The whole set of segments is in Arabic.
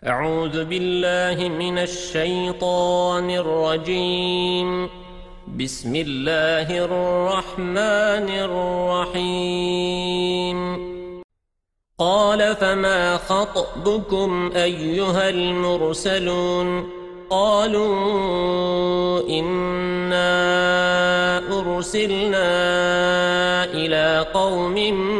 أعوذ بالله من الشيطان الرجيم. بسم الله الرحمن الرحيم. قال فما خطبكم أيها المرسلون؟ قالوا إنا أرسلنا إلى قوم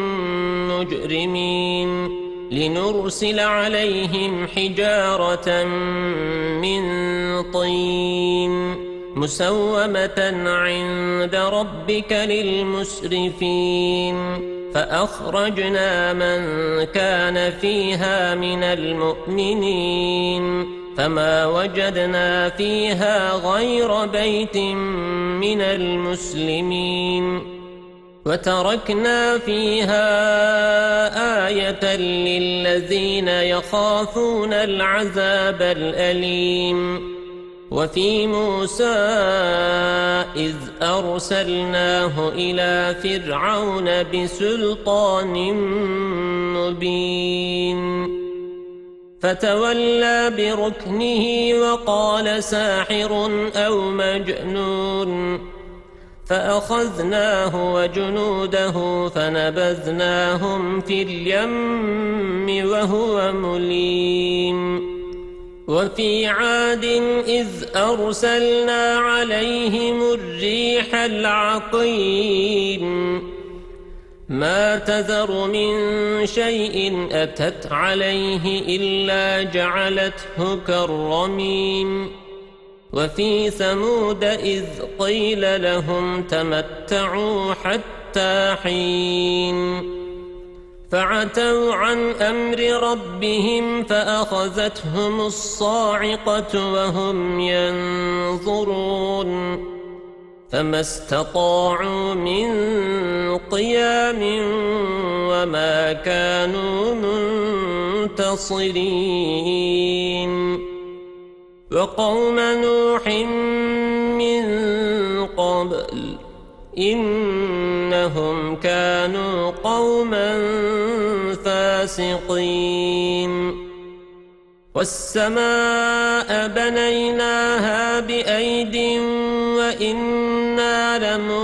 مجرمين لنرسل عليهم حجارة من طين مسومة عند ربك للمسرفين فأخرجنا من كان فيها من المؤمنين فما وجدنا فيها غير بيت من المسلمين وتركنا فيها آية للذين يخافون العذاب الأليم. وفي موسى إذ أرسلناه إلى فرعون بسلطان مبين فتولى بركنه وقال ساحر أو مجنون فأخذناه وجنوده فنبذناهم في اليم وهو مليم. وفي عاد إذ أرسلنا عليهم الريح العقيم ما تذر من شيء أتت عليه إلا جعلته كالرميم. وفي ثمود إذ قيل لهم تمتعوا حتى حين فعتوا عن أمر ربهم فأخذتهم الصاعقة وهم ينظرون فما استطاعوا من قيام وما كانوا منتصرين. وقوم نوح من قبل إنهم كانوا قوما فاسقين. والسماء بنيناها بأيد وإنا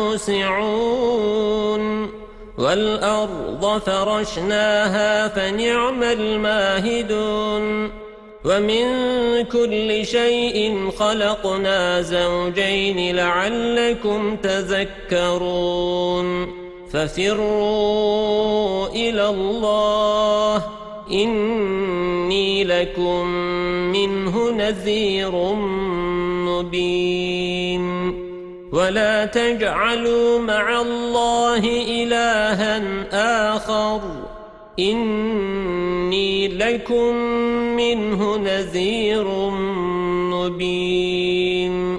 لموسعون والأرض فرشناها فنعم الماهدون. ومن كل شيء خلقنا زوجين لعلكم تذكرون. ففروا إلى الله إني لكم منه نذير مبين. ولا تجعلوا مع الله إلها آخر إني لكم منه نذير مبين.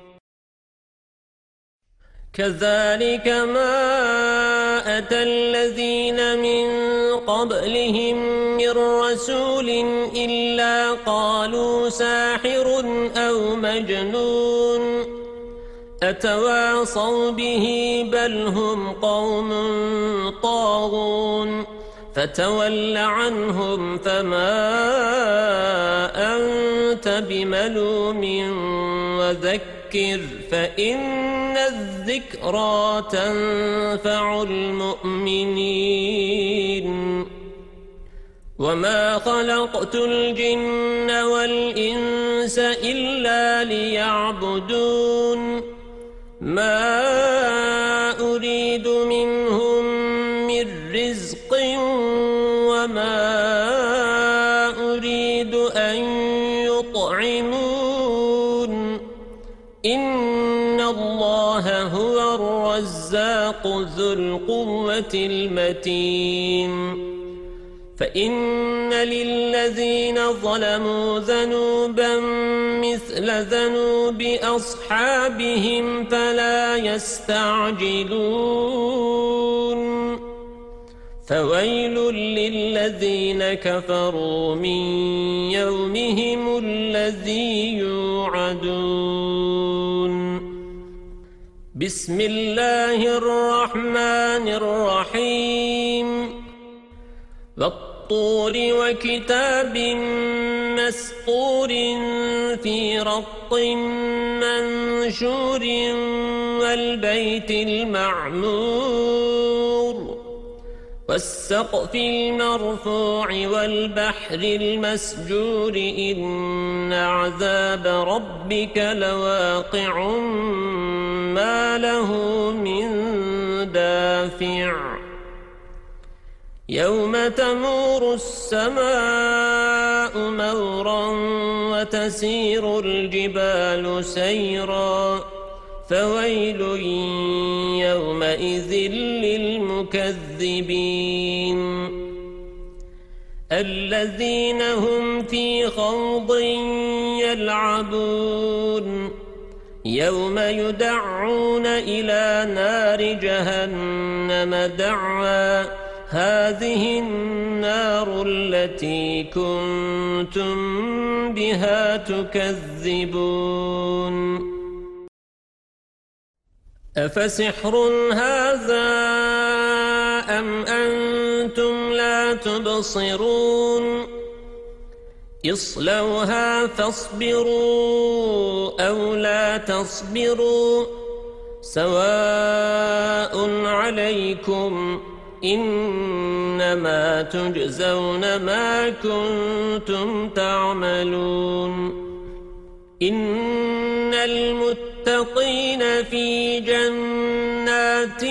كذلك ما أتى الذين من قبلهم من رسول إلا قالوا ساحر أو مجنون أتواصوا به بل هم قوم طاغون. فتول عنهم فما أنت بملوم وذكر فإن الذكرى تنفع المؤمنين. وما خلقت الجن والإنس إلا ليعبدون ما أريد منهم من رزق وما أريد أن يطعمون إن الله هو الرزاق ذو القوة المتين. فإن للذين ظلموا ذنوبا مثل ذنوب أصحابهم فلا يستعجلون. فويل للذين كفروا من يومهم الذي يوعدون. بسم الله الرحمن الرحيم. والطور وكتاب مسطور في رق منشور والبيت المعمور والسقف المرفوع والبحر المسجور إن عذاب ربك لواقع ما له من دافع يوم تمور السماء مورا وتسير الجبال سيرا فويل يومئذ للمكذبين الذين هم في خوض يلعبون يوم يدعون إلى نار جهنم دعا هذه النار التي كنتم بها تكذبون أفسحر هذا أم أنتم لا تبصرون اصلوها فاصبروا أو لا تصبروا سواء عليكم إنما تجزون ما كنتم تعملون إن المتقين في جنات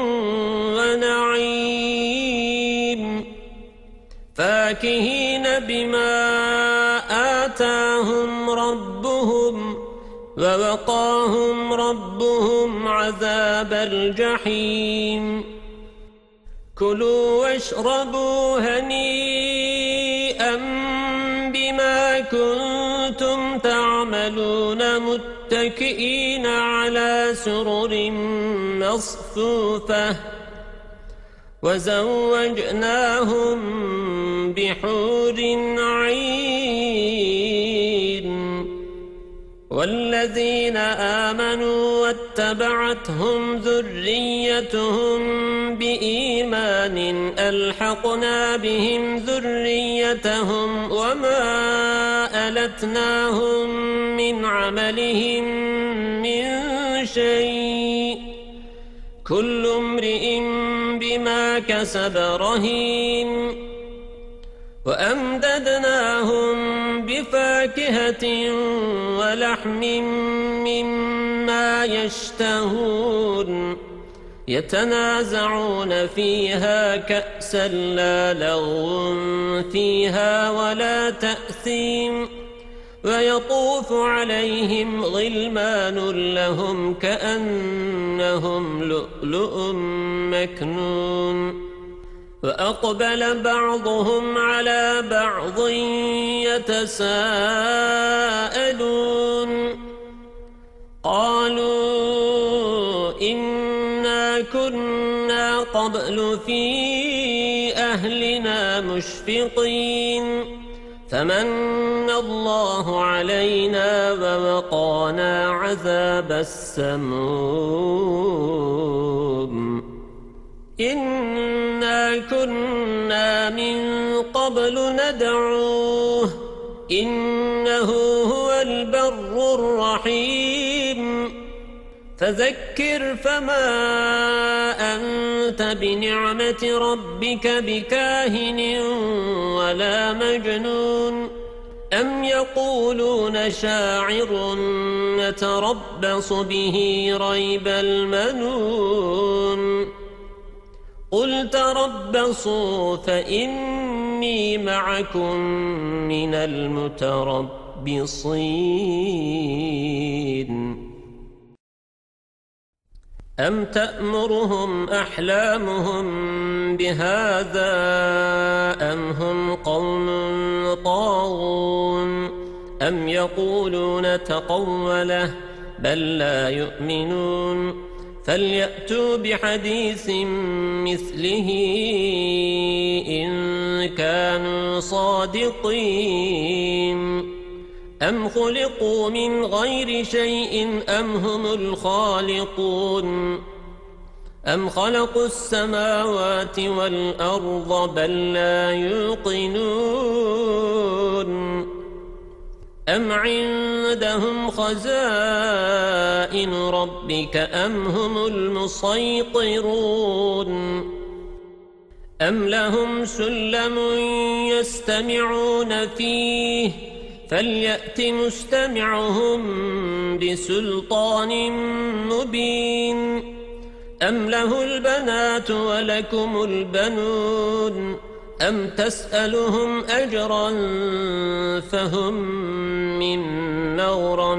ونعيم فاكهين بما آتاهم ربهم ووقاهم ربهم عذاب الجحيم كلوا واشربوا هنيئا بما كنتم تعملون متكئين على سرر مصفوفة وزوجناهم بحور عين والذين آمنوا واتبعتهم ذريتهم بإيمان ألحقنا بهم ذريتهم وما ألتناهم من عملهم من شيء كل امرئ بما كسب رهين وأمددناهم بفاكهة ولحم مما يشتهون يتنازعون فيها كأسا لا لغو فيها ولا تأثيم ويطوف عليهم غلمان لهم كأنهم لؤلؤ مكنون وأقبل بعضهم على بعض يتساءلون قالوا إنا كنا قبل في أهلنا مشفقين فمن الله علينا ووقانا عذاب السموم إنا كنا من قبل ندعوه إنه هو البر الرحيم فذكر فما أنت بنعمة ربك بكاهن ولا مجنون أم يقولون شاعر نتربص به ريب المنون قل تربصوا فإني معكم من المتربصين أم تأمرهم أحلامهم بهذا أم هم قوم طاغون أم يقولون تقوله بل لا يؤمنون فليأتوا بحديث مثله إن كانوا صادقين أم خلقوا من غير شيء أم هم الخالقون أم خلقوا السماوات والأرض بل لا يوقنون أم عندهم خزائن ربك أم هم المسيطرون أم لهم سلم يستمعون فيه فليأت مستمعهم بسلطان مبين أم له البنات ولكم البنون أم تسألهم أجرا فهم من مغرم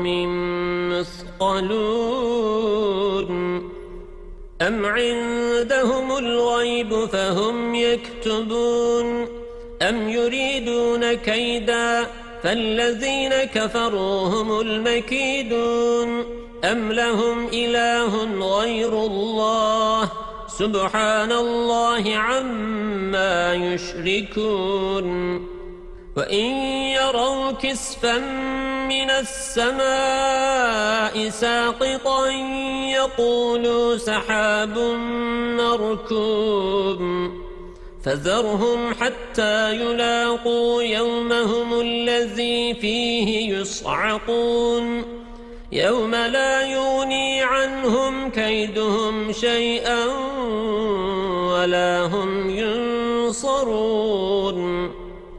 مثقلون أم عندهم الغيب فهم يكتبون أم يريدون كيدا فالذين كفروا هم المكيدون أم لهم إله غير الله سبحان الله عما يشركون وإن يروا كسفا من السماء ساقطا يقولوا سحاب مركوب فذرهم حتى يلاقوا يومهم الذي فيه يصعقون يوم لا يغني عنهم كيدهم شيئا ولا هم ينصرون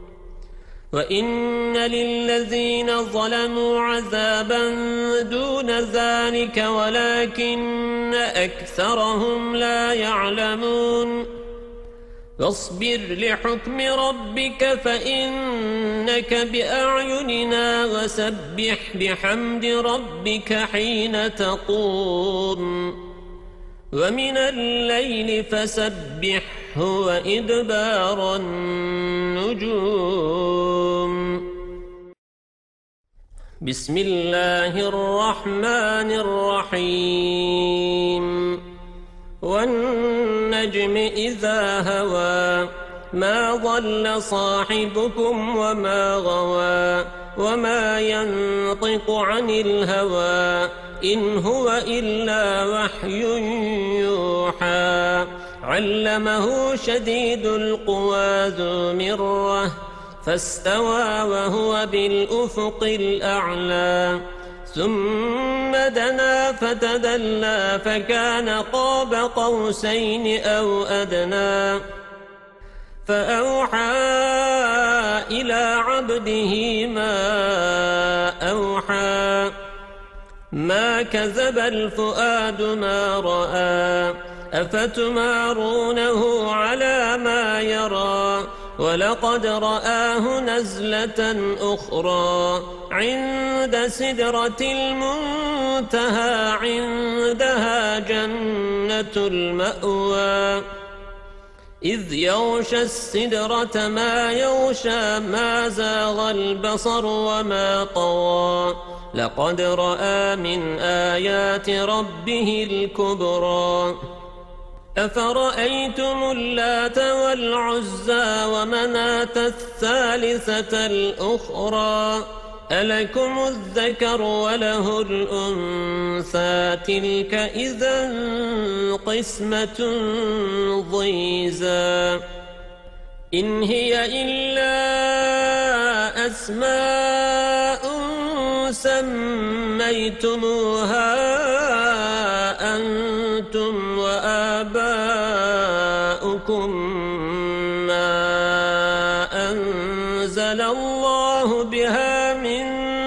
وإن للذين ظلموا عذابا دون ذلك ولكن أكثرهم لا يعلمون واصبر لحكم ربك فإنك بأعيننا وسبح بحمد ربك حين تقوم ومن الليل فسبحه وإدبار النجوم بسم الله الرحمن الرحيم والنجم إذا هوى ما ضل صاحبكم وما غوى وما ينطق عن الهوى إن هو إلا وحي يوحى علمه شديد القوى ذو مرة فاستوى وهو بالأفق الأعلى ثم دنا فتدلى فكان قاب قوسين أو أدنى فأوحى إلى عبده ما أوحى ما كذب الفؤاد ما رأى أفتمارونه على ما يرى ولقد رآه نزلة أخرى عند سدرة المنتهى عندها جنة المأوى إذ يغشى السدرة ما يغشى ما زاغ البصر وما طغى لقد رأى من آيات ربه الكبرى أفرأيتم اللات والعزى ومناة الثالثة الأخرى ألكم الذكر وله الأنثى تلك إذا قسمة ضيزى إن هي إلا أسماء سميتموها أنتم وآباؤكم ما أنزل الله بها من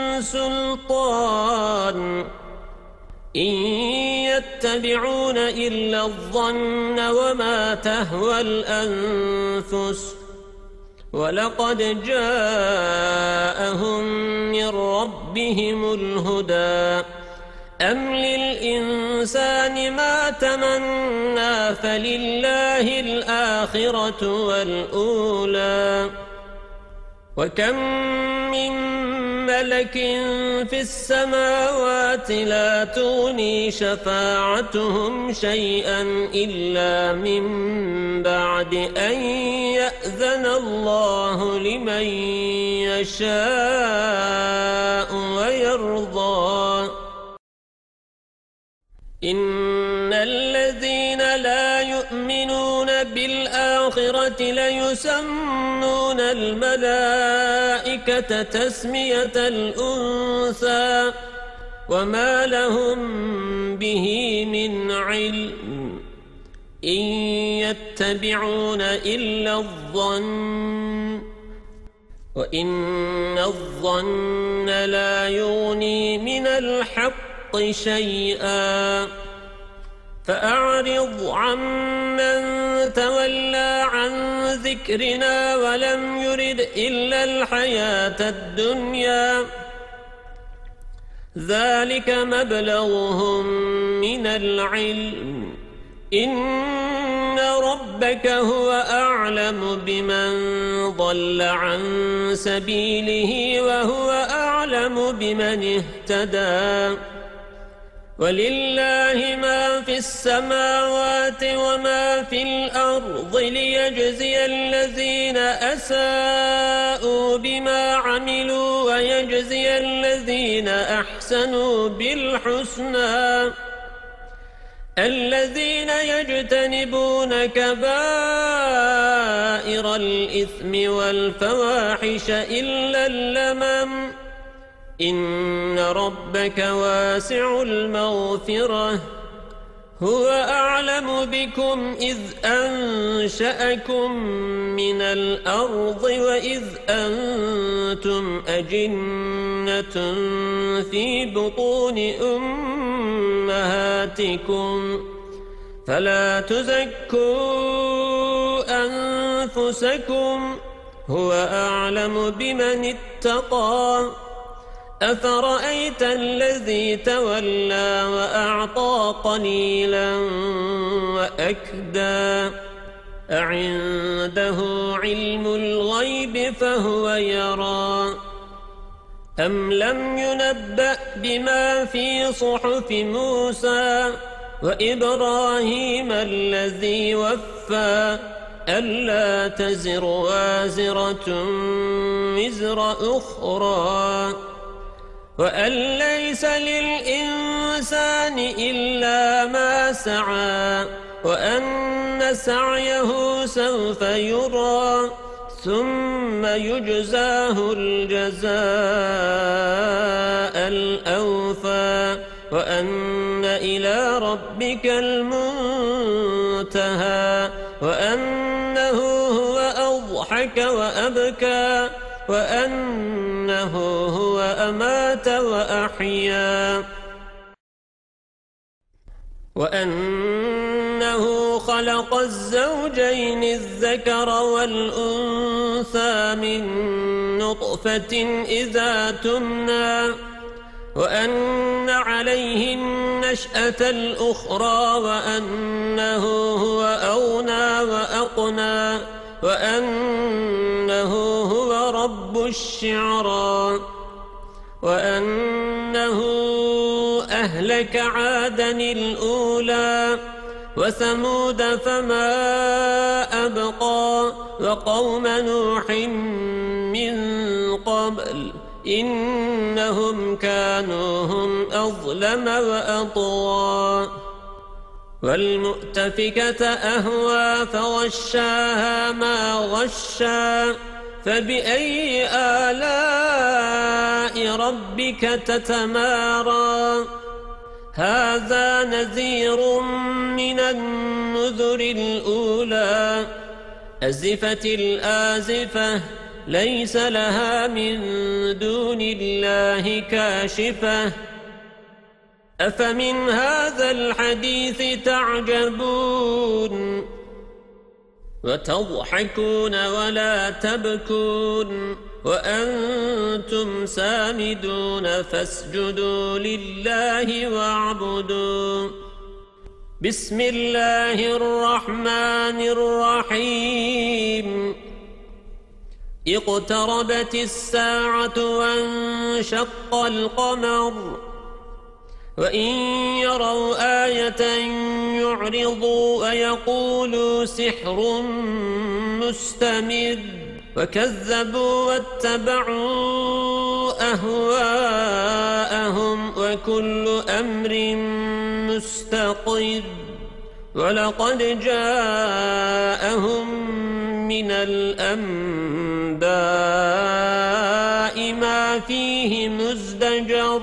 سلطان إن يتبعون إلا الظن وما تهوى الأنفس ولقد جاءهم من ربهم الهدى أم للإنسان ما تمنى فلله الآخرة والأولى وكم من ملك في السماوات لا تغني شفاعتهم شيئا إلا من بعد أن يأذن الله لمن يشاء ويرضى إن الذين لا يؤمنون بالآخرة ليسمون الملائكة الملائكة تسمية الأنثى وما لهم به من علم إن يتبعون إلا الظن وإن الظن لا يغني من الحق شيئا فأعرض عمن تولى عن ذكرنا ولم يرد إلا الحياة الدنيا ذلك مبلغهم من العلم إن ربك هو أعلم بمن ضل عن سبيله وهو أعلم بمن اهتدى ولله ما في السماوات وما في الأرض ليجزي الذين أساءوا بما عملوا ويجزي الذين أحسنوا بالحسنى الذين يجتنبون كبائر الإثم والفواحش إلا اللمم إن ربك واسع المغفرة هو أعلم بكم إذ أنشأكم من الأرض وإذ أنتم أجنة في بطون أمهاتكم فلا تزكوا أنفسكم هو أعلم بمن اتقى أفرأيت الذي تولى وأعطى قليلا وأكدى أعنده علم الغيب فهو يرى أم لم ينبأ بما في صحف موسى وإبراهيم الذي وفى ألا تزر وازرة وزر أخرى وأن ليس للإنسان إلا ما سعى وأن سعيه سوف يرى ثم يجزاه الجزاء الأوفى وأن إلى ربك المنتهى وأنه هو أضحك وأبكى وأنه هو أمات وأحيا وأنه خلق الزوجين الذكر والأنثى من نطفة إذا تمنى وأن عليه النشأة الأخرى وأنه هو أغنى وأقنى وأنه هو رب الشعرى وأنه أهلك عادا الأولى وثمود فما أبقى وقوم نوح من قبل إنهم كانوا هم أظلم وأطغى والمؤتفكة أهوى فغشاها ما غشا فبأي آلاء ربك تتمارى هذا نذير من النذر الأولى أزفت الآزفة ليس لها من دون الله كاشفة أفمن هذا الحديث تعجبون وتضحكون ولا تبكون وأنتم سامدون فاسجدوا لله واعبدوا بسم الله الرحمن الرحيم اقتربت الساعة وانشق القمر وإن يروا آية يعرضوا ويقولوا سحر مستمر وكذبوا واتبعوا أهواءهم وكل أمر مستقر ولقد جاءهم من الأنباء فيه مزدجر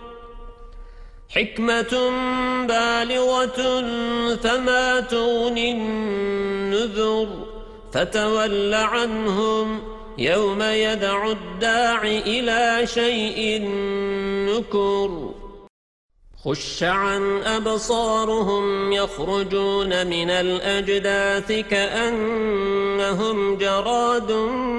حكمة بالغة فما تغني النذر فتول عنهم يوم يدعو الداع إلى شيء نكر خش عن أبصارهم يخرجون من الأجداث كأنهم جراد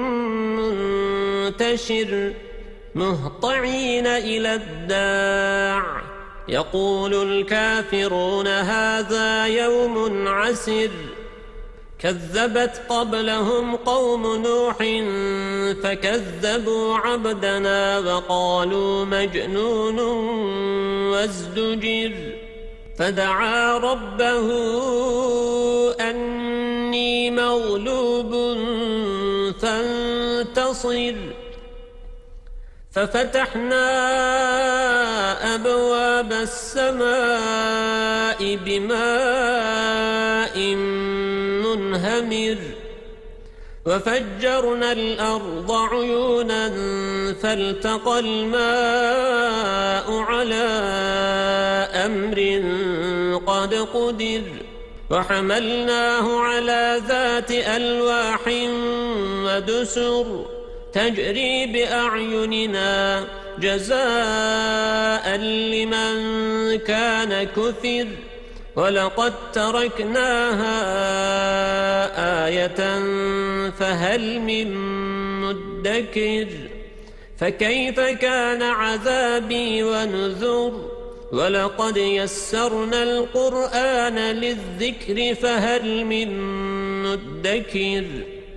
منتشر مهطعين إلى الداع يقول الكافرون هذا يوم عسر كذبت قبلهم قوم نوح فكذبوا عبدنا وقالوا مجنون وازدجر فدعا ربه أني مغلوب فانتصر ففتحنا أبواب السماء بماء منهمر وفجرنا الأرض عيونا فالتقى الماء على أمر قد قدر وحملناه على ذات ألواح ودسر تجري بأعيننا جزاء لمن كان كفر ولقد تركناها آية فهل من مدكر فكيف كان عذابي ونذر ولقد يسرنا القرآن للذكر فهل من مدكر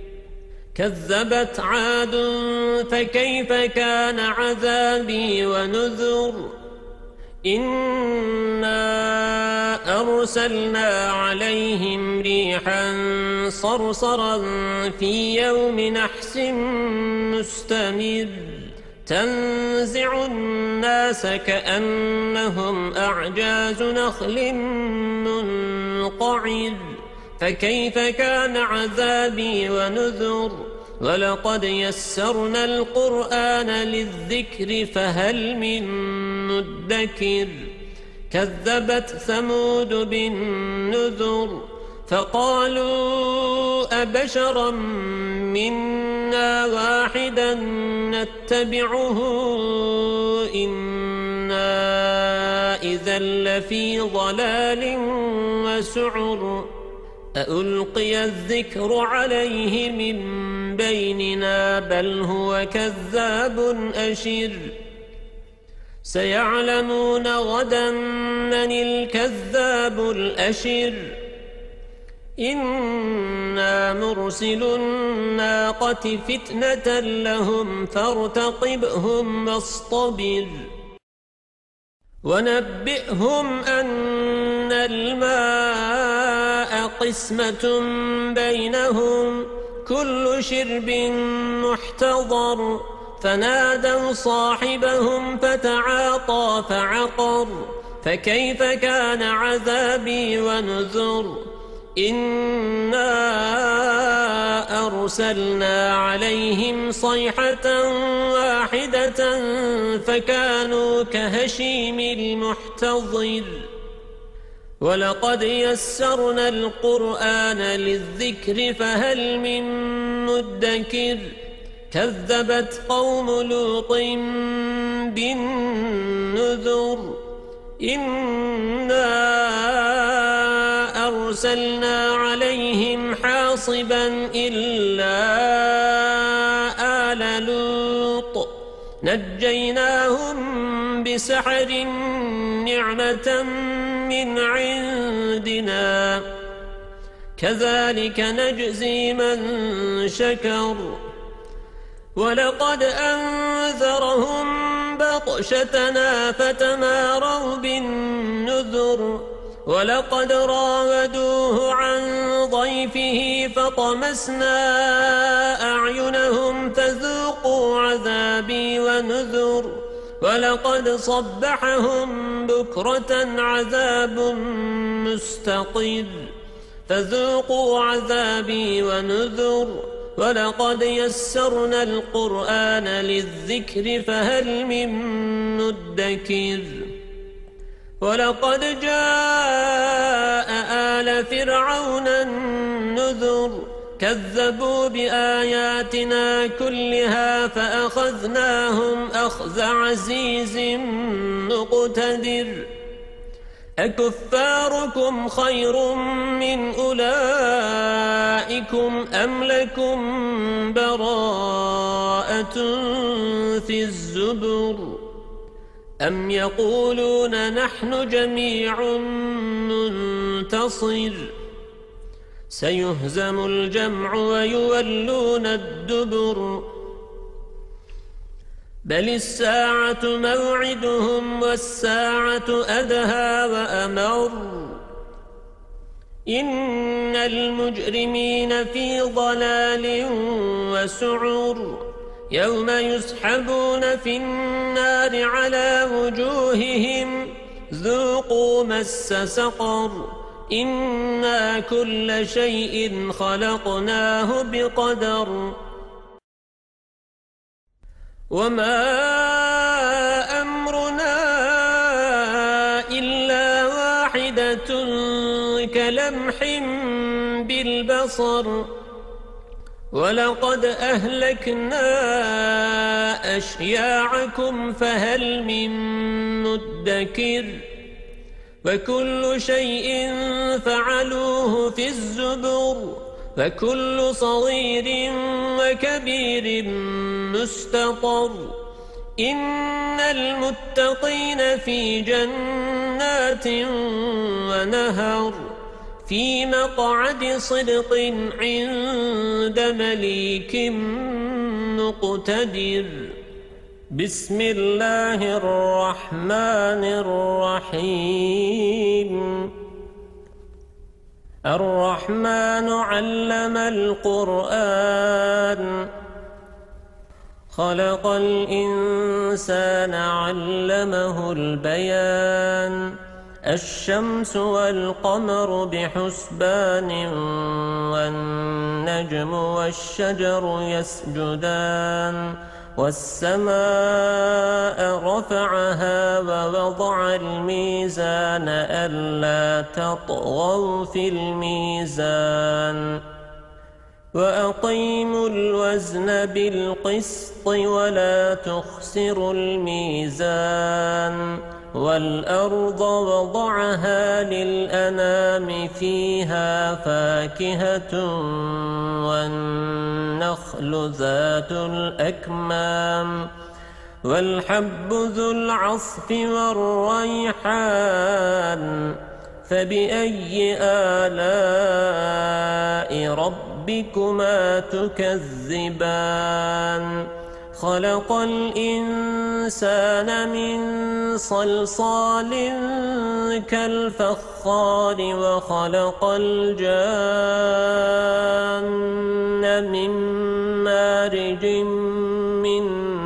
كذبت عاد فكيف كان عذابي ونذر إنا أرسلنا عليهم ريحا صرصرا في يوم نحس مستمر تنزع الناس كأنهم أعجاز نخل منقعر فكيف كان عذابي ونذر ولقد يسرنا القرآن للذكر فهل من مدكر كذبت ثمود بالنذر فقالوا أبشرا منا واحدا نتبعه إنا إذا لفي ضلال وسعر أألقي الذكر عليه من بيننا بل هو كذاب أشر سيعلمون غدا من الكذاب الأشر إنا مرسل الناقة فتنة لهم فارتقبهم واصطبر ونبئهم أن الماء قسمة بينهم كل شرب محتضر فنادوا صاحبهم فتعاطى فعقر فكيف كان عذابي ونذر إنا أرسلنا عليهم صيحة واحدة فكانوا كهشيم المحتضر ولقد يسرنا القرآن للذكر فهل من مدكر كذبت قوم لوط بالنذر إنا أرسلنا عليهم حاصبا إلا آل لوط نجيناهم بسحر نعمة من عندنا كذلك نجزي من شكر ولقد أنذرهم بطشتنا فتماروا بالنذر ولقد راودوه عن ضيفه فطمسنا أعينهم فذوقوا عذابي ونذر ولقد صبحهم بكرة عذاب مستقر فذوقوا عذابي ونذر ولقد يسرنا القرآن للذكر فهل من مدكر ولقد جاء آل فرعون النذر كذبوا بآياتنا كلها فأخذناهم أخذ عزيز مقتدر أكفاركم خير من أولئكم أم لكم براءة في الزبر أم يقولون نحن جميع منتصر سيهزم الجمع ويولون الدبر بل الساعة موعدهم والساعة أدهى وأمر إن المجرمين في ضلال وسعر يوم يسحبون في النار على وجوههم ذوقوا مس سقر إنا كل شيء خلقناه بقدر وما أمرنا إلا واحدة كلمح بالبصر ولقد أهلكنا أشياعكم فهل من مدكر وكل شيء فعلوه في الزبر وكل صغير وكبير مستطر إن المتقين في جنات ونهر في مقعد صدق عند مليك مقتدر بسم الله الرحمن الرحيم الرحمن علم القرآن خلق الإنسان علمه البيان الشمس والقمر بحسبان والنجم والشجر يسجدان والسماء رفعها ووضع الميزان ألا تطغوا في الميزان وأقيموا الوزن بالقسط ولا تخسروا الميزان والأرض وضعها للأنام فيها فاكهة والنخل ذات الأكمام والحب ذو العصف والريحان فبأي آلاء ربكما تكذبان خلق الإنسان من صلصال كالفخار وخلق الجان من مارج من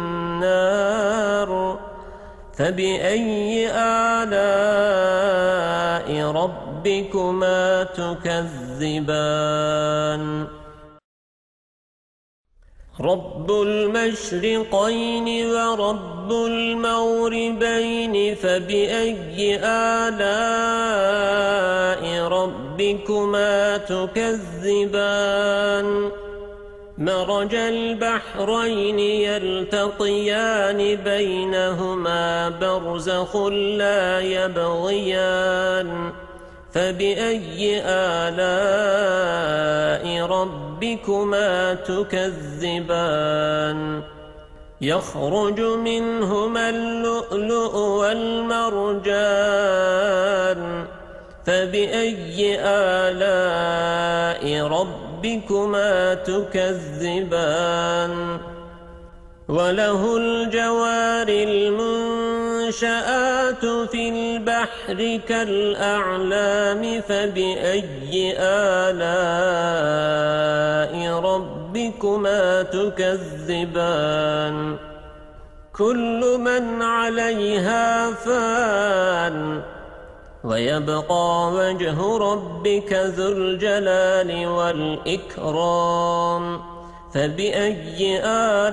نار فبأي آلاء ربكما تكذبان رب المشرقين ورب المغربين فبأي آلاء ربكما تكذبان مرج البحرين يلتقيان بينهما برزخ لا يبغيان فبأي آلاء ربكما تكذبان يخرج منهما اللؤلؤ والمرجان فبأي آلاء ربكما تكذبان وله الجوار المنشآت في البحر كالأعلام فبأي آلاء ربكما تكذبان كل من عليها فان ويبقى وجه ربك ذو الجلال والإكرام فبأي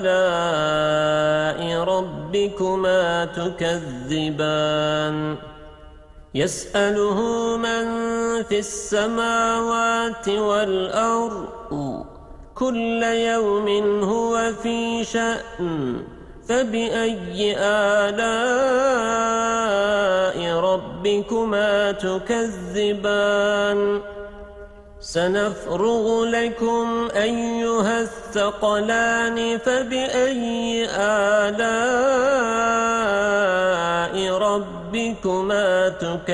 آلاء ربكما تكذبان يسأله من في السماوات والأرض كل يوم هو في شأن فبأي آلاء ربكما تكذبان سنفرغ لكم أيها الثقلان فبأي آلاء ربكما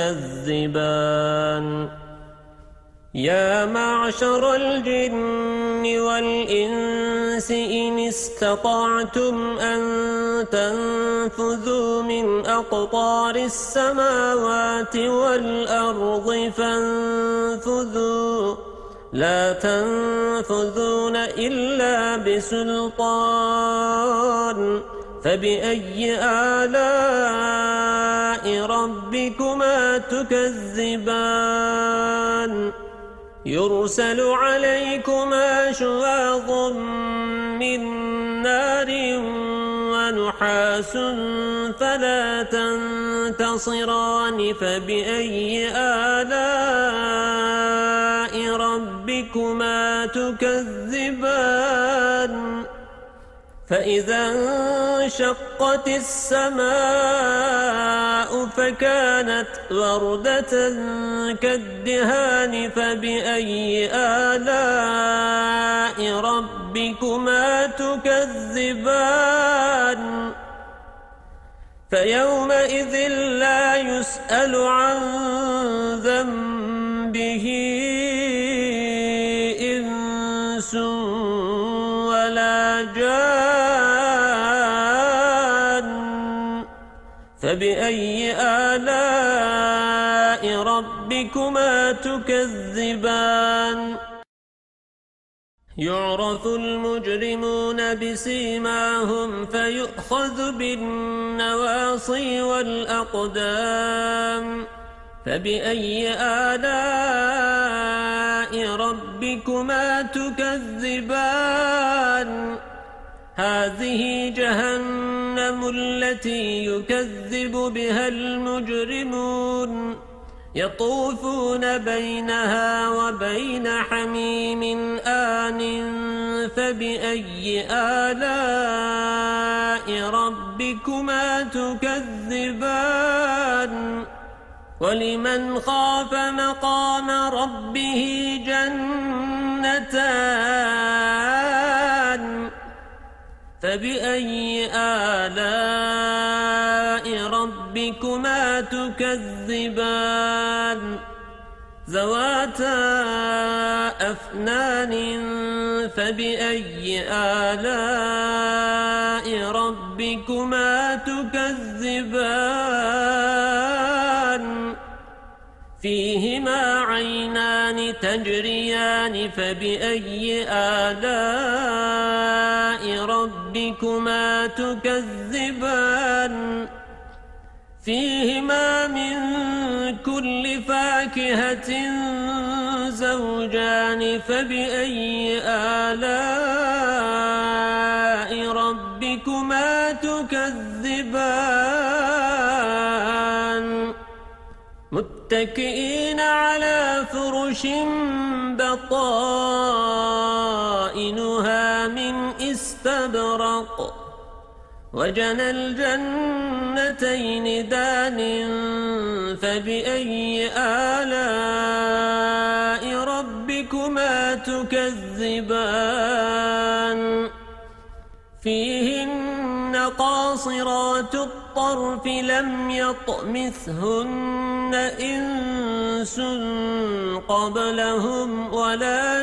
تكذبان يا معشر الجن والإنس إن استطعتم أن تنفذوا من أقطار السماوات والأرض فانفذوا لا تنفذون إلا بسلطان فبأي آلاء ربكما تكذبان يرسل عليكما شواظ من نار ونحاس فلا تنتصران فبأي آلاء ربكما تكذبان فإذا انشقت السماء فكانت وردة كالدهان فبأي آلاء ربكما تكذبان فيومئذ لا يسأل عن ذنبه إنس ولا جان فبأي آلاء ربكما تكذبان يعرف المجرمون بسيماهم فيؤخذ بالنواصي والأقدام فبأي آلاء ربكما تكذبان هذه جهنم التي يكذب بها المجرمون يطوفون بينها وبين حميم آن فبأي آلاء ربكما تكذبان ولمن خاف مقام ربه جنتان فبأي آلاء ربكما تكذبان ذواتا أفنان فبأي آلاء ربكما تكذبان فيهما عينان تجريان فبأي آلاء ربكما تكذبان فيهما من كل فاكهة زوجان فبأي آلاء ربكما تكذبان متكئين على فرش بطائنها من استبرق وجنى الجنتين دان فبأي آلاء ربكما تكذبان فيهن قاصرات الطرف لم يطمثهن إنس قبلهم ولا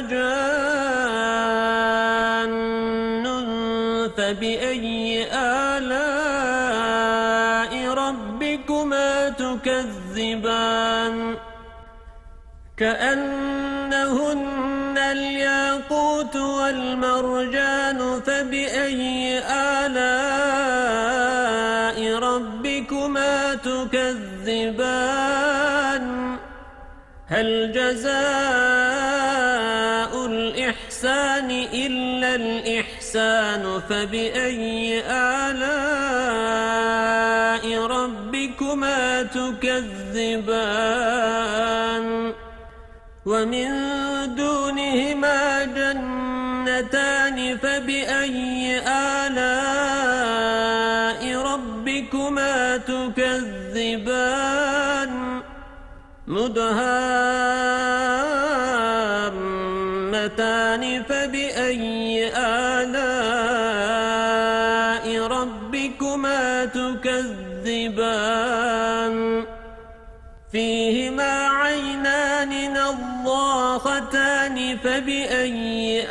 جان فبأي آلاء ربكما تكذبان كأنهن الياقوت والمرجان فبأي آلاء ربكما تكذبان هل جزاء الإحسان الإحسان إلا الإحسان فبأي آلاء ربكما تكذبان ومن دونهما جنتان فبأي آلاء ربكما تكذبان مدهامتان فبأي آلاء ربكما تكذبان فيهما عينان نضاختان فبأي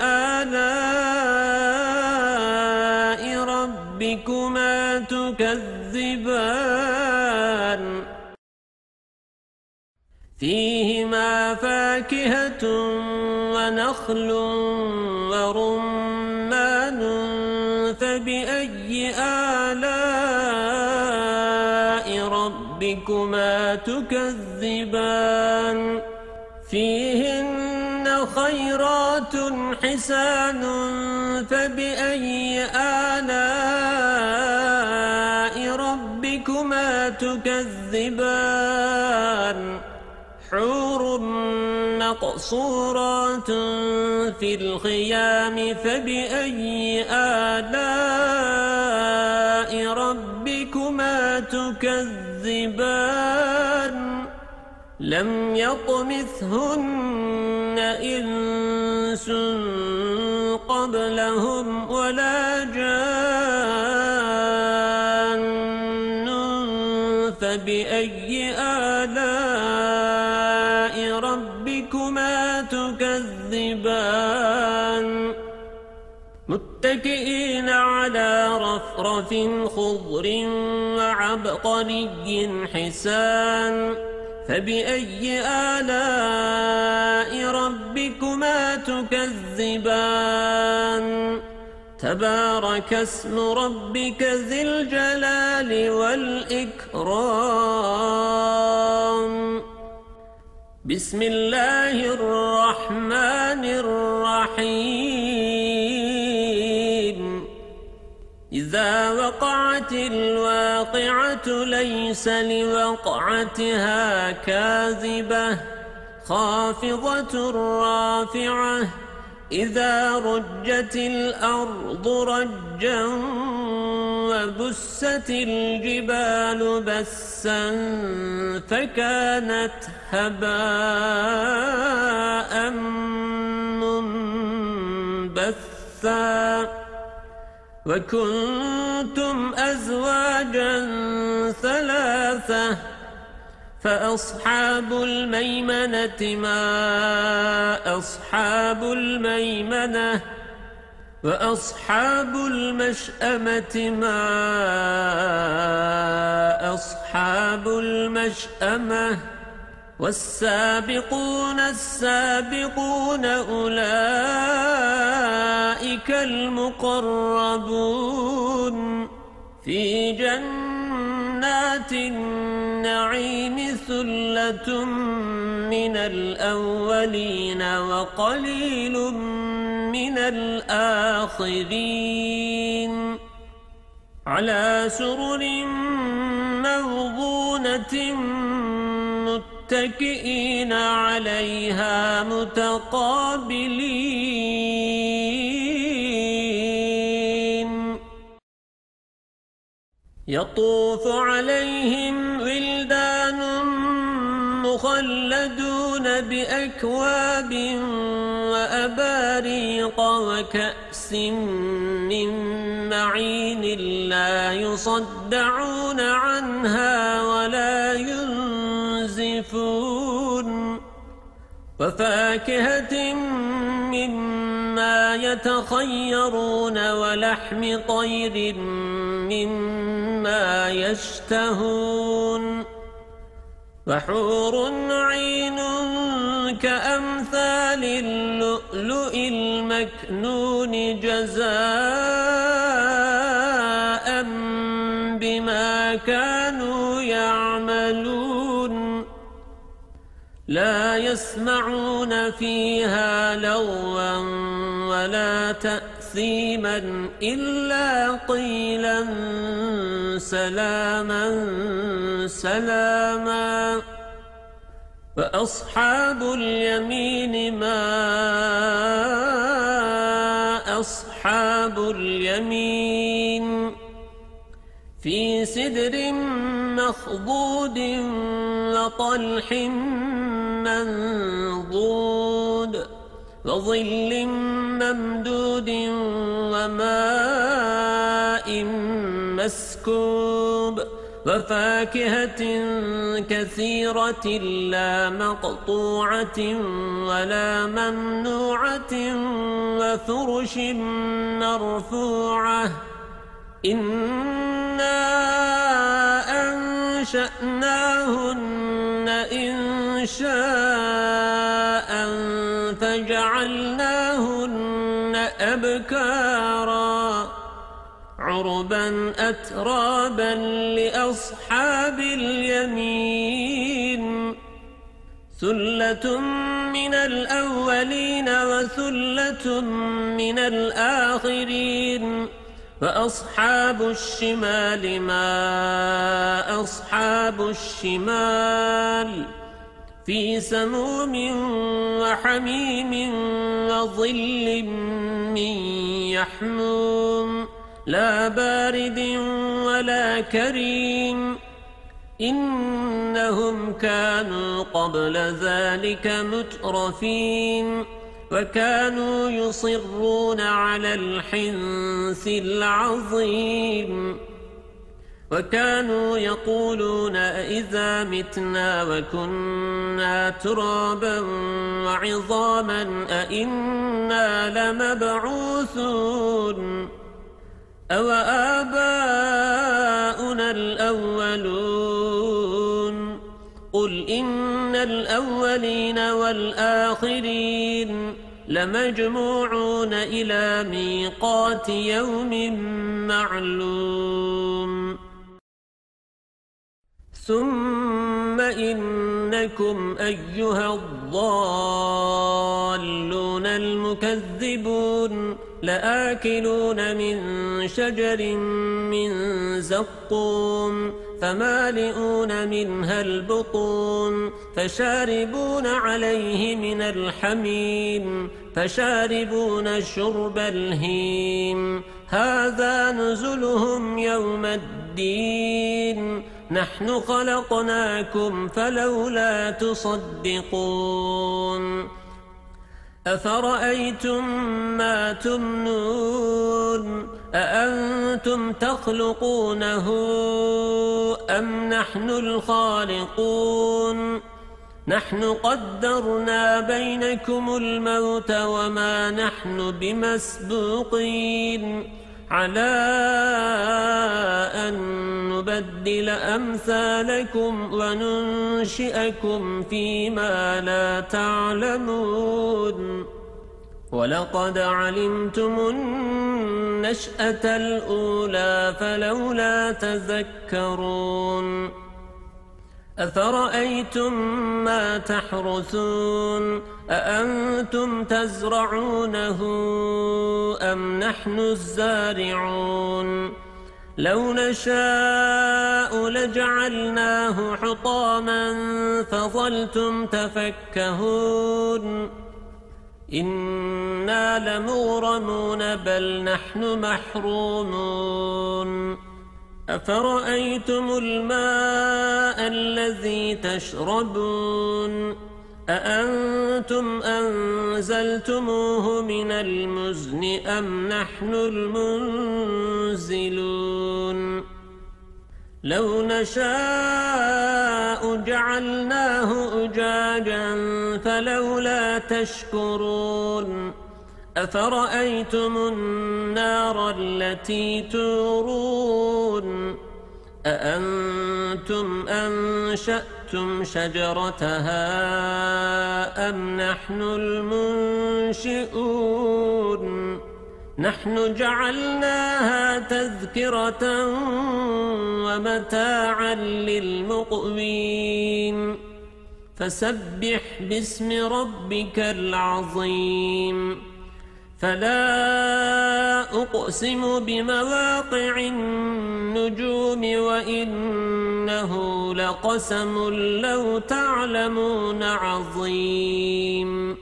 آلاء ربكما تكذبان فيهما فاكهة ونخل ورمان فبأي آلاء ربكما تكذبان فيهن خيرات حسان فبأي آلاء ربكما تكذبان حور مقصورات في الخيام فبأي آلاء ربكما تكذبان لم يطمثهن إنس قبلهم ولا جان فبأي آلاء ربكما تكذبان متكئين على رفرف خضر وعبقري حسان فبأي آلاء ربكما تكذبان تبارك اسم ربك ذي الجلال والإكرام بسم الله الرحمن الرحيم إذا وقعت الواقعة ليس لوقعتها كاذبة خافضة رافعة إذا رجت الأرض رجا وبست الجبال بسا فكانت هباء منبثا وكنتم أزواجا ثلاثة فأصحاب الميمنة ما أصحاب الميمنة وأصحاب المشأمة ما أصحاب المشأمة والسابقون السابقون أولئك المقربون في جنات النعيم ثلة من الأولين وقليل من الآخرين على سرر موضونة متكئين عليها متقابلين يطوف عليهم ولدان مخلدون بأكواب وأباريق وكأس من معين لا يصدعون عنها ولا ينزفون وفاكهة مما يتخيرون ولحم طير مما يشتهون وحور عين كأمثال اللؤلؤ المكنون جزاء بما كانوا يعملون لا يسمعون فيها لغوا ولا تأثيما إلا قيلا سلاما سلاما. وأصحاب اليمين ما أصحاب اليمين في سدر مخضود وطلح منضود وظل ممدود وماء مسكوب وفاكهة كثيرة لا مقطوعة ولا ممنوعة وفرش مرفوعة. إنا أنشأناهن إنشاء فجعلناهن أبكارا عربا أترابا لأصحاب اليمين. ثلة من الأولين وثلة من الآخرين. وأصحاب الشمال ما أصحاب الشمال في سموم وحميم وظل من يحموم لا بارد ولا كريم. إنهم كانوا قبل ذلك مترفين وكانوا يصرون على الحنث العظيم. وكانوا يقولون أئذا متنا وكنا ترابا وعظاما أئنا لمبعوثون أو آباؤنا الأولون. قل إن الأولين والآخرين لمجموعون إلى ميقات يوم معلوم. ثم إنكم أيها الضالون المكذبون لآكلون من شجر من زقوم فمالئون منها البطون فشاربون عليه من الحميم فشاربون شرب الهيم. هذا نزلهم يوم الدين. نحن خلقناكم فلولا تصدقون. أفرأيتم ما تمنون أأنتم تخلقونه أم نحن الخالقون. نحن قدرنا بينكم الموت وما نحن بمسبوقين على أن نبدل أمثالكم وننشئكم فيما لا تعلمون. ولقد علمتم النشأة الأولى فلولا تذكرون. أفرأيتم ما تحرثون أأنتم تزرعونه أم نحن الزارعون. لو نشاء لجعلناه حطاما فظلتم تفكهون. إنا لمغرمون بل نحن محرومون. أفرأيتم الماء الذي تشربون أأنتم أنزلتموه من المزن أم نحن المنزلون. لو نشاء جعلناه أجاجا فلولا تشكرون. أفرأيتم النار التي تورون أأنتم أنشأتم شجرتها أم نحن المنشئون. نحن جعلناها تذكرة ومتاعا للمقوين فسبح باسم ربك العظيم فلا أقسم بمواقع النجوم وإنه لقسم لو تعلمون عظيم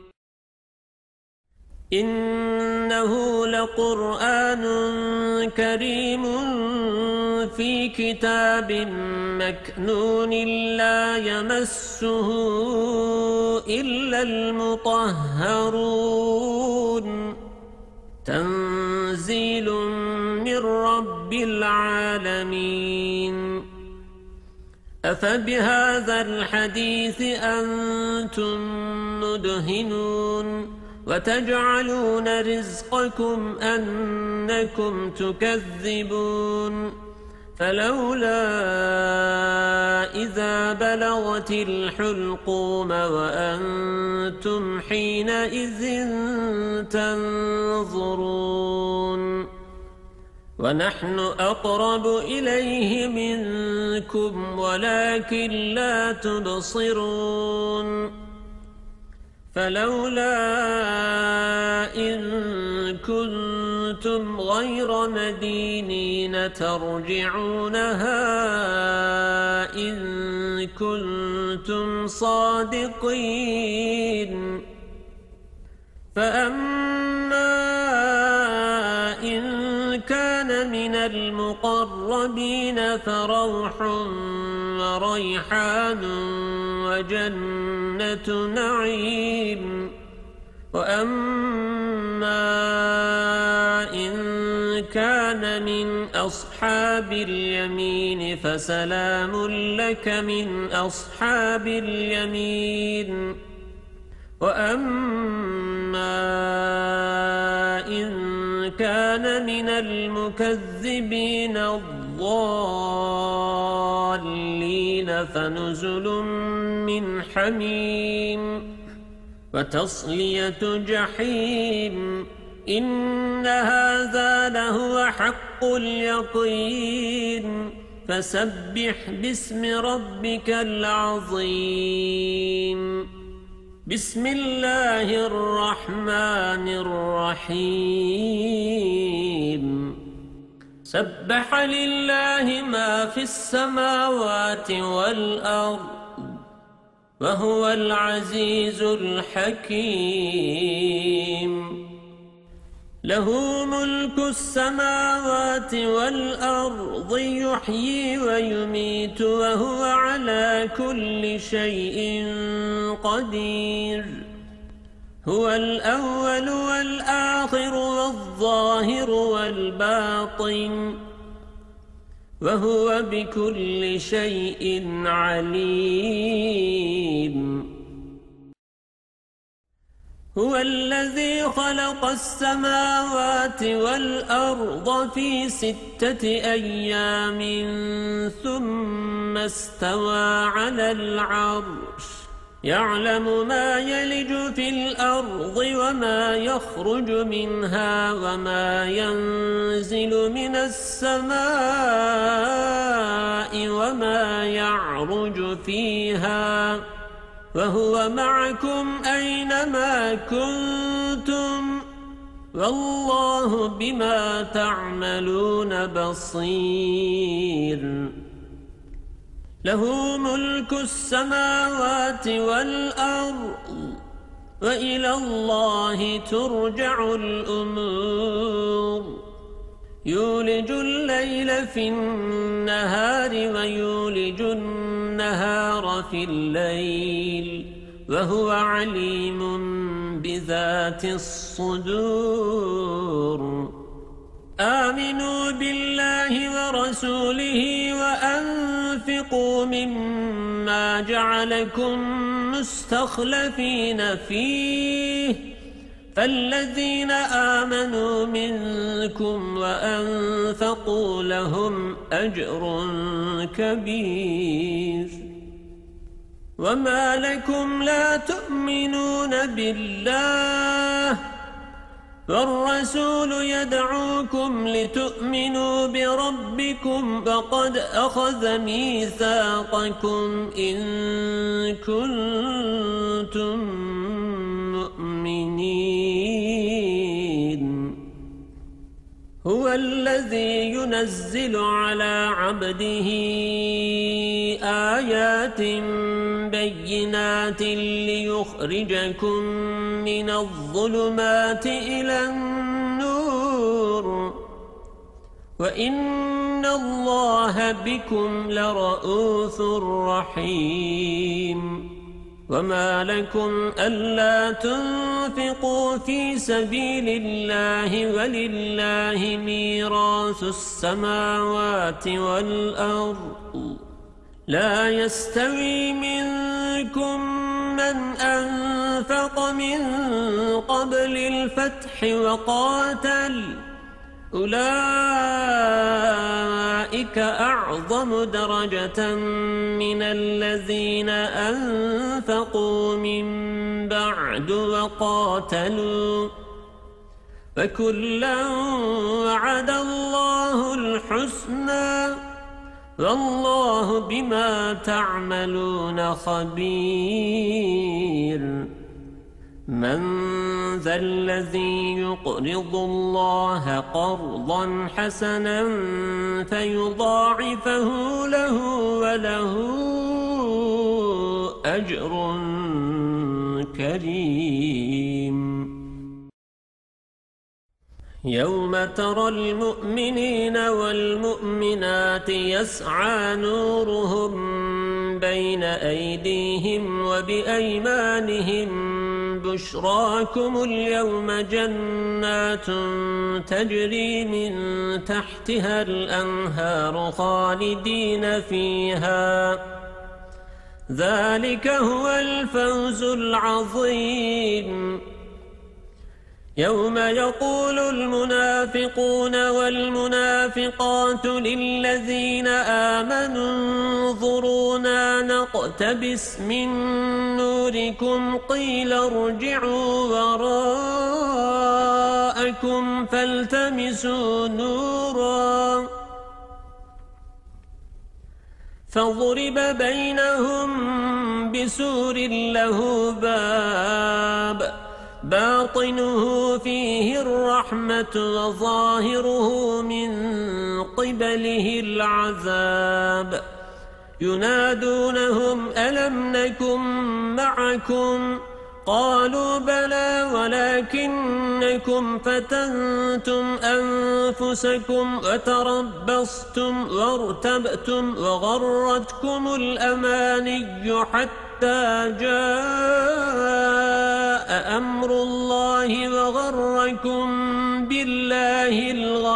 إنه لقرآن كريم في كتاب مكنون لا يمسه إلا المطهرون تنزيل من رب العالمين أفبهذا الحديث أنتم مدهنون وتجعلون رزقكم أنكم تكذبون فلولا إذا بلغت الحلقوم وأنتم حينئذ تنظرون ونحن أقرب إليه منكم ولكن لا تبصرون فلولا إن كنتم غير مدينين ترجعونها إن كنتم صادقين فأما إن كان من المقربين فروح وريحان وجنة نعيم وأما إن كان من أصحاب اليمين فسلام لك من أصحاب اليمين وأما إن كان من المكذبين الضالين فنزل من حميم وتصلية جحيم إن هذا لهو حق اليقين فسبح باسم ربك العظيم بسم الله الرحمن الرحيم سبح لله ما في السماوات والأرض وهو العزيز الحكيم له ملك السماوات والأرض يحيي ويميت وهو على كل شيء قدير هو الأول والآخر والظاهر والباطن وهو بكل شيء عليم هو الذي خلق السماوات والأرض في 6 أيام ثم استوى على العرش يعلم ما يلج في الأرض وما يخرج منها وما ينزل من السماء وما يعرج فيها وهو معكم أينما كنتم والله بما تعملون بصير له ملك السماوات والأرض وإلى الله ترجع الأمور يولج الليل في النهار ويولج النهار في الليل وهو عليم بذات الصدور آمنوا بالله ورسوله وأنفقوا مما جعلكم مستخلفين فيه فالذين آمنوا منكم وأنفقوا لهم أجر كبير وما لكم لا تؤمنون بالله والرسول يدعوكم لتؤمنوا بربكم وقد أخذ ميثاقكم إن كنتم مؤمنين هو الذي ينزل على عبده آيات بينات ليخرجكم من الظلمات إلى النور وإن الله بكم لرؤوف رحيم وما لكم ألا تنفقوا في سبيل الله ولله ميراث السماوات والأرض لا يستوي منكم من أنفق من قبل الفتح وقاتل أولئك أعظم درجة من الذين أنفقوا من بعد وقاتلوا فكلا وعد الله الحسنى والله بما تعملون خبير من ذا الذي يقرض الله قرضا حسنا فيضاعفه له وله أجر كريم يوم ترى المؤمنين والمؤمنات يسعى نورهم بين أيديهم وبأيمانهم بشراكم اليوم جنات تجري من تحتها الأنهار خالدين فيها ذلك هو الفوز العظيم يوم يقول المنافقون والمنافقات للذين آمنوا انظرونا نقتبس من نوركم قيل ارجعوا وراءكم فالتمسوا نورا فضرب بينهم بسور له باب باطنه فيه الرحمة وظاهره من قبله العذاب ينادونهم ألم نكن معكم قالوا بلى ولكنكم فتنتم أنفسكم وتربصتم وارتبتم وغرتكم الأماني حتى جاء أمر الله وغركم بالله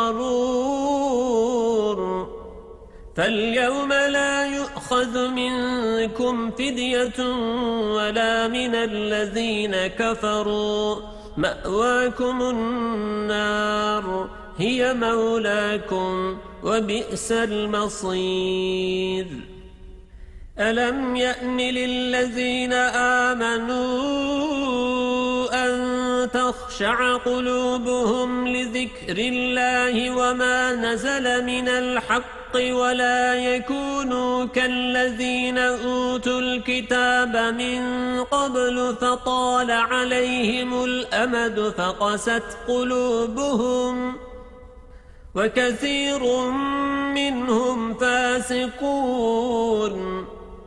الغرور فاليوم لا يؤخذ منكم فدية ولا من الذين كفروا مأواكم النار هي مولاكم وبئس المصير ألم يأن للذين آمنوا أن تخشع قلوبهم لذكر الله وما نزل من الحق ولا يكونوا كالذين أوتوا الكتاب من قبل فطال عليهم الأمد فقست قلوبهم وكثير منهم فاسقون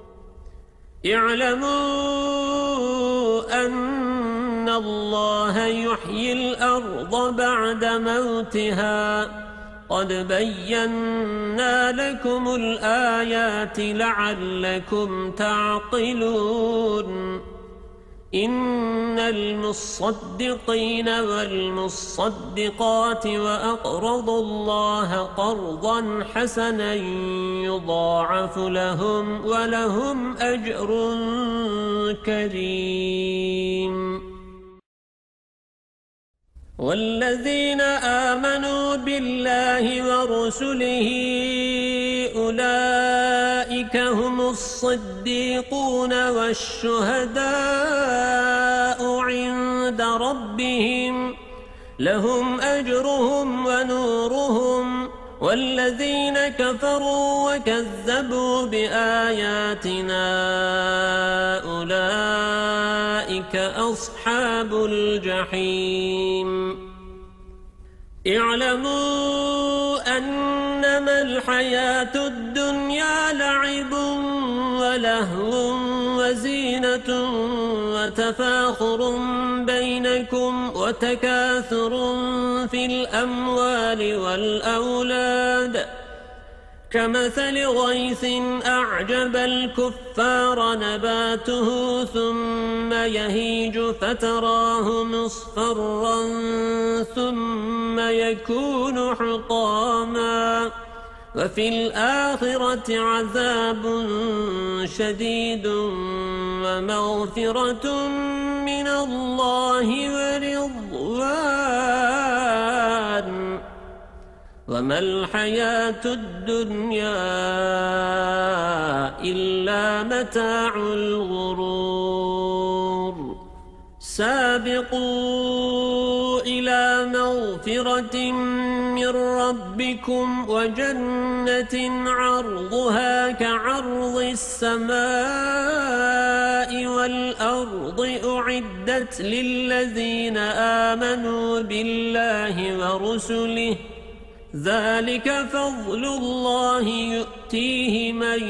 اعلموا أن الله يحيي الأرض بعد موتها قد بينا لكم الآيات لعلكم تعقلون إن المصدقين والمصدقات وأقرضوا الله قرضا حسنا يضاعف لهم ولهم أجر كريم والذين آمنوا بالله ورسله أولئك هم الصديقون والشهداء عند ربهم لهم أجرهم ونورهم، والذين كفروا وكذبوا بآياتنا أولئك أصحاب الجحيم. اعلموا أنما الحياة الدنيا لعب ولهو وزينة وتفاخر بينكم وتكاثر في الأموال والأولاد كمثل غيث أعجب الكفار نباته ثم يهيج فتراه مصفرا ثم يكون حطاما وفي الآخرة عذاب شديد ومغفرة من الله ورضوان وما الحياة الدنيا إلا متاع الغرور. سابقوا إلى مغفرة من ربكم وجنة عرضها كعرض السماء والأرض أعدت للذين آمنوا بالله ورسله ذلك فضل الله يؤتيه من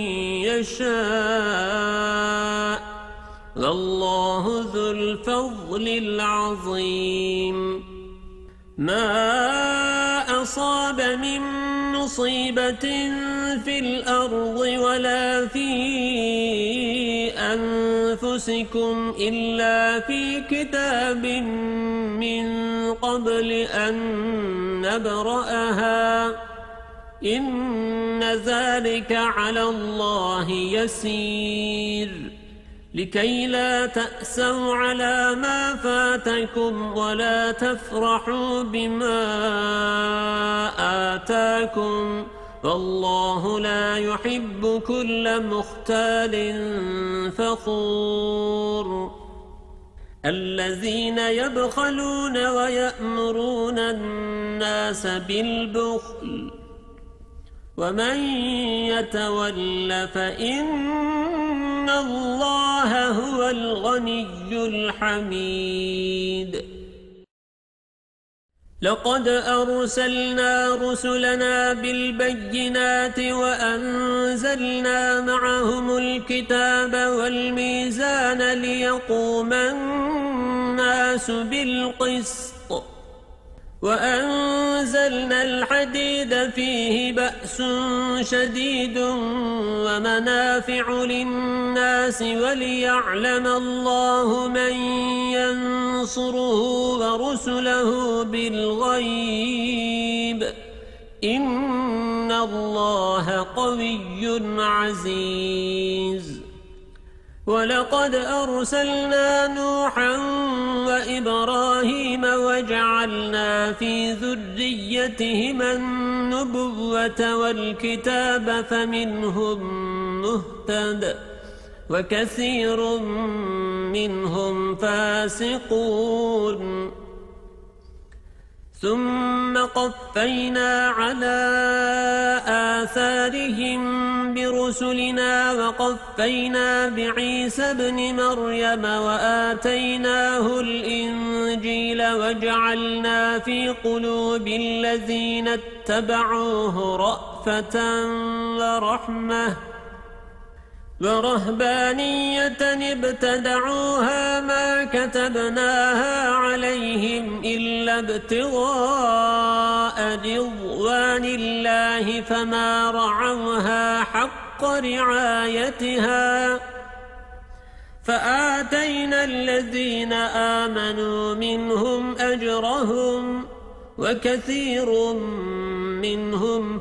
يشاء والله ذو الفضل العظيم. ما أصاب من مصيبة في الأرض ولا في أنفسكم إلا في كتاب من قبل أن نبرأها إن ذلك على الله يسير. لكي لا تأسوا على ما فاتكم ولا تفرحوا بما آتاكم والله لا يحب كل مختال فخور. الذين يبخلون ويأمرون الناس بالبخل ومن يتول فإن الله هو الغني الحميد. لقد أرسلنا رسلنا بالبينات وأنزلنا معهم الكتاب والميزان ليقوم الناس بالقسط وأنزلنا الحديد فيه بأس شديد ومنافع للناس وليعلم الله من ينصره ورسله بالغيب إن الله قوي عزيز. ولقد أرسلنا نوحا وإبراهيم وجعلنا في ذريتهما النبوة والكتاب فمنهم مهتد وكثير منهم فاسقون. ثم قفينا على آثارهم برسلنا وقفينا بعيسى ابن مريم وآتيناه الإنجيل وجعلنا في قلوب الذين اتبعوه رأفة ورحمة ورهبانية ابتدعوها ما كتبناها عليهم إلا ابتغاء رضوان الله فما رعوها حق رعايتها فآتينا الذين آمنوا منهم أجرهم وكثير منهم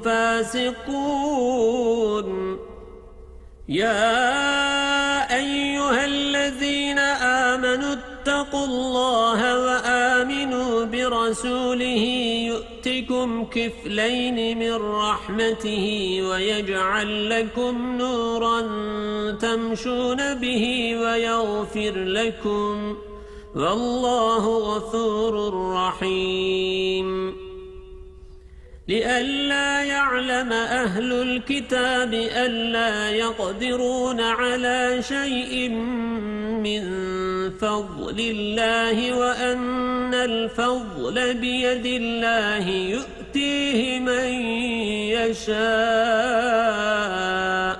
فاسقون. يا أيها الذين آمنوا اتقوا الله وآمنوا برسوله يؤتكم كفلين من رحمته ويجعل لكم نورا تمشون به ويغفر لكم والله غفور رحيم لئلا يعلم أهل الكتاب ألا يقدرون على شيء من فضل الله وأن الفضل بيد الله يؤتيه من يشاء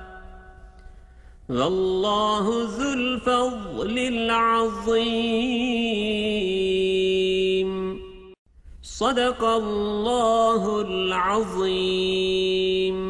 والله ذو الفضل العظيم صدق الله العظيم.